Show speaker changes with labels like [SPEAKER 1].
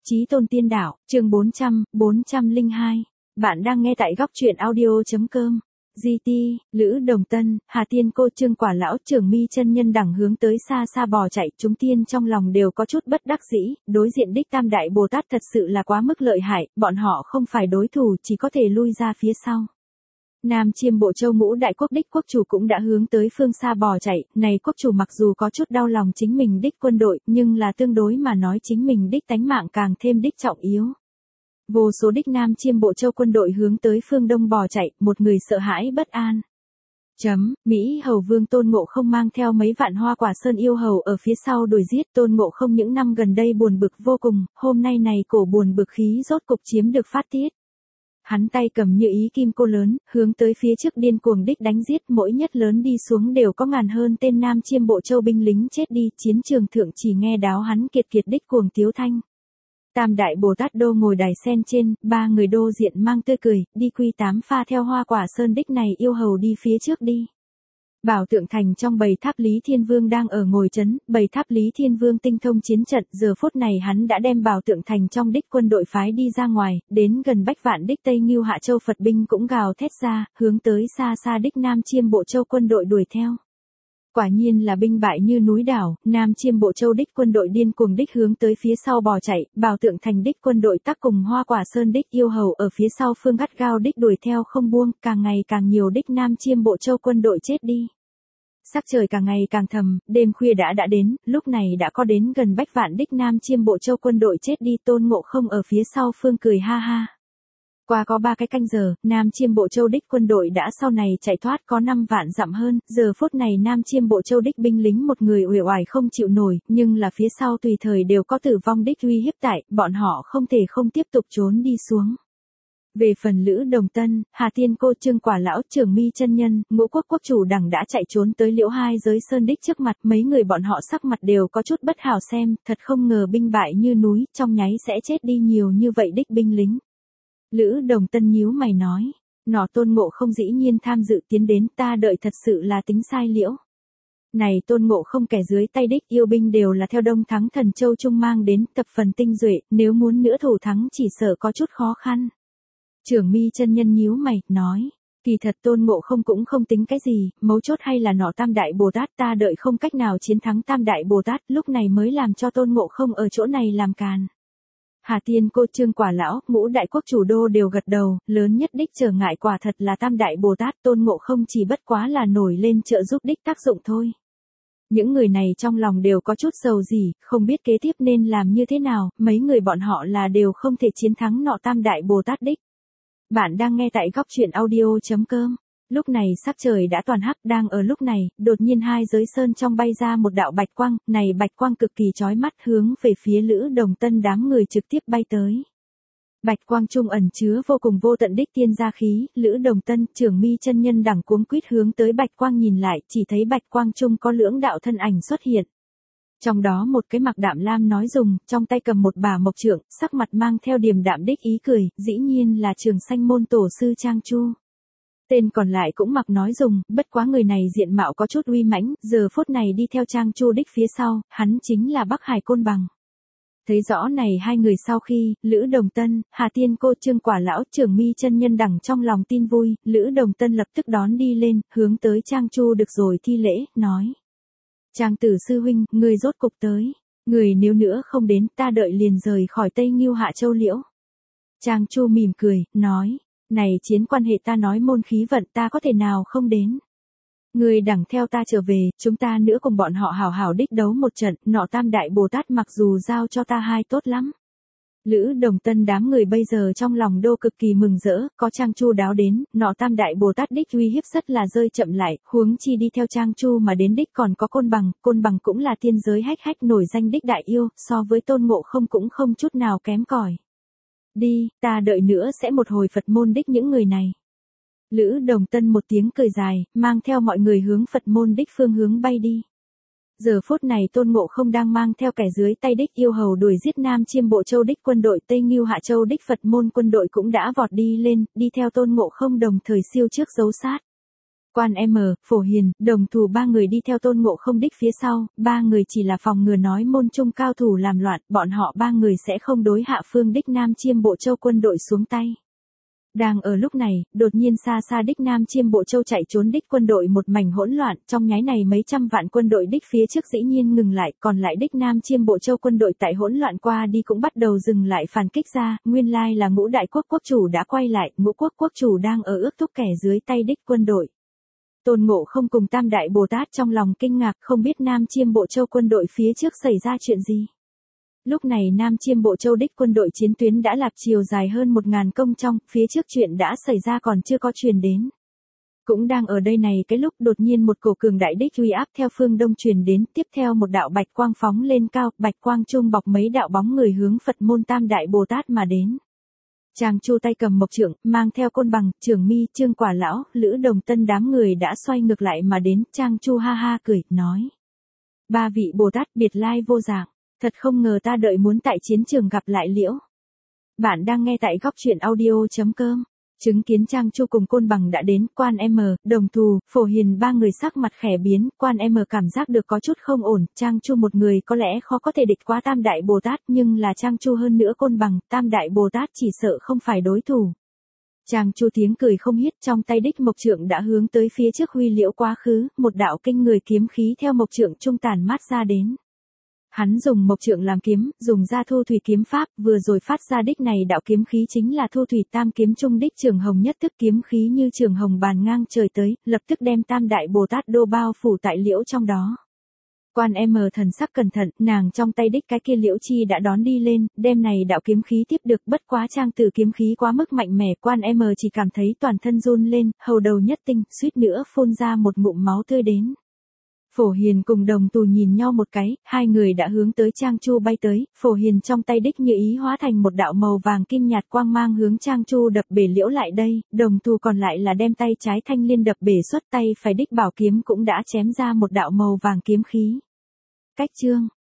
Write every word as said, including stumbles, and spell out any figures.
[SPEAKER 1] Chí Tôn Tiên Đạo, chương bốn trăm, bốn trăm lẻ hai. Bạn đang nghe tại góc truyện audio.com. giê tê, Lữ Đồng Tân, Hà Tiên Cô Trương Quả Lão Trưởng Mi chân nhân đẳng hướng tới xa xa bò chạy, chúng tiên trong lòng đều có chút bất đắc dĩ, đối diện đích Tam Đại Bồ Tát thật sự là quá mức lợi hại, bọn họ không phải đối thủ, chỉ có thể lui ra phía sau. Nam Chiêm Bộ Châu Ngũ Đại Quốc đích quốc chủ cũng đã hướng tới phương xa bò chạy, này quốc chủ mặc dù có chút đau lòng chính mình đích quân đội, nhưng là tương đối mà nói chính mình đích tánh mạng càng thêm đích trọng yếu. Vô số đích Nam Chiêm Bộ Châu quân đội hướng tới phương đông bò chạy, một người sợ hãi bất an. Chấm, Mỹ Hầu Vương Tôn Ngộ Không mang theo mấy vạn Hoa Quả Sơn yêu hầu ở phía sau đuổi giết. Tôn Ngộ Không những năm gần đây buồn bực vô cùng, hôm nay này cổ buồn bực khí rốt cục chiếm được phát tiết. Hắn tay cầm như ý kim cô lớn, hướng tới phía trước điên cuồng đích đánh giết, mỗi nhất lớn đi xuống đều có ngàn hơn tên Nam Chiêm Bộ Châu binh lính chết đi, chiến trường thượng chỉ nghe đáo hắn kiệt kiệt đích cuồng tiếu thanh. Tam Đại Bồ Tát đô ngồi đài sen trên, ba người đô diện mang tươi cười, đi quy tám pha theo Hoa Quả Sơn đích này yêu hầu đi phía trước đi. Bảo Tượng Thành trong bầy tháp Lý Thiên Vương đang ở ngồi chấn, bầy tháp Lý Thiên Vương tinh thông chiến trận, giờ phút này hắn đã đem Bảo Tượng Thành trong đích quân đội phái đi ra ngoài, đến gần bách vạn đích Tây Ngưu Hạ Châu Phật binh cũng gào thét ra, hướng tới xa xa đích Nam Chiêm Bộ Châu quân đội đuổi theo. Quả nhiên là binh bại như núi đảo, Nam Chiêm Bộ Châu đích quân đội điên cuồng đích hướng tới phía sau bò chạy, Bảo Tượng Thành đích quân đội tác cùng Hoa Quả Sơn đích yêu hầu ở phía sau phương gắt gao đích đuổi theo không buông, càng ngày càng nhiều đích Nam Chiêm Bộ Châu quân đội chết đi. Sắc trời càng ngày càng thầm, đêm khuya đã đã đến, lúc này đã có đến gần bách vạn đích Nam Chiêm Bộ Châu quân đội chết đi. Tôn Ngộ Không ở phía sau phương cười ha ha. Qua có ba cái canh giờ, Nam Chiêm Bộ Châu đích quân đội đã sau này chạy thoát có năm vạn dặm hơn, giờ phút này Nam Chiêm Bộ Châu đích binh lính một người uể oải không chịu nổi, nhưng là phía sau tùy thời đều có tử vong đích uy hiếp tại, bọn họ không thể không tiếp tục trốn đi xuống. Về phần Lữ Đồng Tân, Hà Tiên Cô Trương Quả Lão Trưởng Mi chân nhân, Ngũ Quốc quốc chủ đẳng đã chạy trốn tới Liễu Hai Giới Sơn đích trước mặt, mấy người bọn họ sắc mặt đều có chút bất hảo xem, thật không ngờ binh bại như núi, trong nháy sẽ chết đi nhiều như vậy đích binh lính. Lữ Đồng Tân nhíu mày nói, nọ Tôn Ngộ Không dĩ nhiên tham dự tiến đến, ta đợi thật sự là tính sai liễu. Này Tôn Ngộ Không kẻ dưới tay đích yêu binh đều là theo Đông Thắng Thần Châu Trung mang đến, tập phần tinh duệ, nếu muốn nữa thủ thắng chỉ sợ có chút khó khăn. Trưởng Mi chân nhân nhíu mày, nói, kỳ thật Tôn Ngộ Không cũng không tính cái gì, mấu chốt hay là nọ Tam Đại Bồ Tát, ta đợi không cách nào chiến thắng Tam Đại Bồ Tát, lúc này mới làm cho Tôn Ngộ Không ở chỗ này làm càn. Hà Tiên Cô Trương Quả Lão, Ngũ Đại Quốc chủ đô đều gật đầu, lớn nhất đích trở ngại quả thật là Tam Đại Bồ Tát. Tôn Ngộ Không chỉ bất quá là nổi lên trợ giúp đích tác dụng thôi. Những người này trong lòng đều có chút dầu gì, không biết kế tiếp nên làm như thế nào, mấy người bọn họ là đều không thể chiến thắng nọ Tam Đại Bồ Tát đích. Bạn đang nghe tại góc truyện audio.com. Lúc này sắc trời đã toàn hắc, đang ở lúc này, đột nhiên Hai Giới Sơn trong bay ra một đạo bạch quang, này bạch quang cực kỳ chói mắt hướng về phía Lữ Đồng Tân đám người trực tiếp bay tới. Bạch quang trung ẩn chứa vô cùng vô tận đích tiên gia khí, Lữ Đồng Tân, Trưởng Mi chân nhân đẳng cuống quýt hướng tới bạch quang nhìn lại, chỉ thấy bạch quang trung có lưỡng đạo thân ảnh xuất hiện. Trong đó một cái mặc đạm lam nói dùng, trong tay cầm một bà mộc trượng, sắc mặt mang theo điềm đạm đích ý cười, dĩ nhiên là Trường Sanh môn tổ sư Trang Chu. Tên còn lại cũng mặc nói dùng, bất quá người này diện mạo có chút uy mãnh, giờ phút này đi theo Trang Chu đích phía sau, hắn chính là Bắc Hải Côn Bằng. Thấy rõ này hai người sau khi, Lữ Đồng Tân, Hà Tiên Cô Trương Quả Lão Trưởng Mi chân nhân đẳng trong lòng tin vui, Lữ Đồng Tân lập tức đón đi lên, hướng tới Trang Chu được rồi thi lễ, nói. Trang tử sư huynh, người rốt cục tới, người nếu nữa không đến, ta đợi liền rời khỏi Tây Ngưu Hạ Châu liễu. Trang Chu mỉm cười, nói. Này chiến quan hệ ta nói môn khí vận, ta có thể nào không đến. Người đẳng theo ta trở về, chúng ta nữa cùng bọn họ hảo hảo đích đấu một trận, nọ Tam Đại Bồ Tát mặc dù giao cho ta hai tốt lắm. Lữ Đồng Tân đám người bây giờ trong lòng đô cực kỳ mừng rỡ, có Trang Chu đáo đến, nọ Tam Đại Bồ Tát đích uy hiếp rất là rơi chậm lại, huống chi đi theo Trang Chu mà đến đích còn có Côn Bằng, Côn Bằng cũng là tiên giới hách hách nổi danh đích đại yêu, so với Tôn Ngộ Không cũng không chút nào kém cỏi. Đi, ta đợi nữa sẽ một hồi Phật môn đích những người này. Lữ Đồng Tân một tiếng cười dài, mang theo mọi người hướng Phật môn đích phương hướng bay đi. Giờ phút này Tôn Ngộ Không đang mang theo kẻ dưới tay đích yêu hầu đuổi giết Nam Chiêm Bộ Châu đích quân đội, Tây Ngưu Hạ Châu đích Phật môn quân đội cũng đã vọt đi lên, đi theo Tôn Ngộ Không đồng thời siêu trước giấu sát. Quan M, Phổ Hiền, Đồng Thù ba người đi theo Tôn Ngộ Không đích phía sau, ba người chỉ là phòng ngừa nói môn trung cao thủ làm loạn, bọn họ ba người sẽ không đối hạ phương đích Nam Chiêm Bộ Châu quân đội xuống tay. Đang ở lúc này, đột nhiên xa xa đích Nam Chiêm Bộ Châu chạy trốn đích quân đội một mảnh hỗn loạn, trong nháy này mấy trăm vạn quân đội đích phía trước dĩ nhiên ngừng lại, còn lại đích Nam Chiêm Bộ Châu quân đội tại hỗn loạn qua đi cũng bắt đầu dừng lại phản kích ra, nguyên lai là Ngũ Đại Quốc quốc chủ đã quay lại, Ngũ Quốc quốc chủ đang ở ước thúc kẻ dưới tay đích quân đội. Tôn Ngộ Không cùng Tam Đại Bồ Tát trong lòng kinh ngạc không biết Nam Chiêm Bộ Châu quân đội phía trước xảy ra chuyện gì. Lúc này Nam Chiêm Bộ Châu đích quân đội chiến tuyến đã lạc chiều dài hơn một ngàn công trong, phía trước chuyện đã xảy ra còn chưa có truyền đến. Cũng đang ở đây này cái lúc đột nhiên một cổ cường đại đích uy áp theo phương đông truyền đến, tiếp theo một đạo bạch quang phóng lên cao, bạch quang trung bọc mấy đạo bóng người hướng Phật môn Tam Đại Bồ Tát mà đến. Trang Chu tay cầm mộc trượng, mang theo côn bằng, Trường Mi, Trương Quả Lão, Lữ Đồng Tân đám người đã xoay ngược lại mà đến, Trang Chu ha ha cười, nói. Ba vị Bồ Tát biệt lai vô dạng, thật không ngờ ta đợi muốn tại chiến trường gặp lại liễu. Bạn đang nghe tại góc truyện audio.com. Chứng kiến Trang Chu cùng côn bằng đã đến, Quan M, Đồng Thù, Phổ Hiền ba người sắc mặt khẽ biến, Quan M cảm giác được có chút không ổn, Trang Chu một người có lẽ khó có thể địch qua Tam Đại Bồ Tát, nhưng là Trang Chu hơn nữa côn bằng, Tam Đại Bồ Tát chỉ sợ không phải đối thủ. Trang Chu tiếng cười không hiết, trong tay đích mộc trượng đã hướng tới phía trước huy liễu quá khứ, một đạo kinh người kiếm khí theo mộc trượng trung tản mát ra đến. Hắn dùng mộc trượng làm kiếm, dùng ra thu thủy kiếm pháp, vừa rồi phát ra đích này đạo kiếm khí chính là thu thủy tam kiếm trung đích trường hồng nhất thức kiếm khí như trường hồng bàn ngang trời tới, lập tức đem Tam Đại Bồ Tát đô bao phủ tại liễu trong đó. Quan M thần sắc cẩn thận, nàng trong tay đích cái kia liễu chi đã đón đi lên, đem này đạo kiếm khí tiếp được, bất quá Trang Tử kiếm khí quá mức mạnh mẽ, Quan M chỉ cảm thấy toàn thân run lên, hầu đầu nhất tinh, suýt nữa phun ra một ngụm máu tươi đến. Phổ Hiền cùng Đồng Tù nhìn nhau một cái, hai người đã hướng tới Trang Chu bay tới, Phổ Hiền trong tay đích như ý hóa thành một đạo màu vàng kim nhạt quang mang hướng Trang Chu đập bể liễu lại đây, Đồng Tù còn lại là đem tay trái thanh liên đập bể xuất tay phải đích bảo kiếm cũng đã chém ra một đạo màu vàng kiếm khí. Cách chương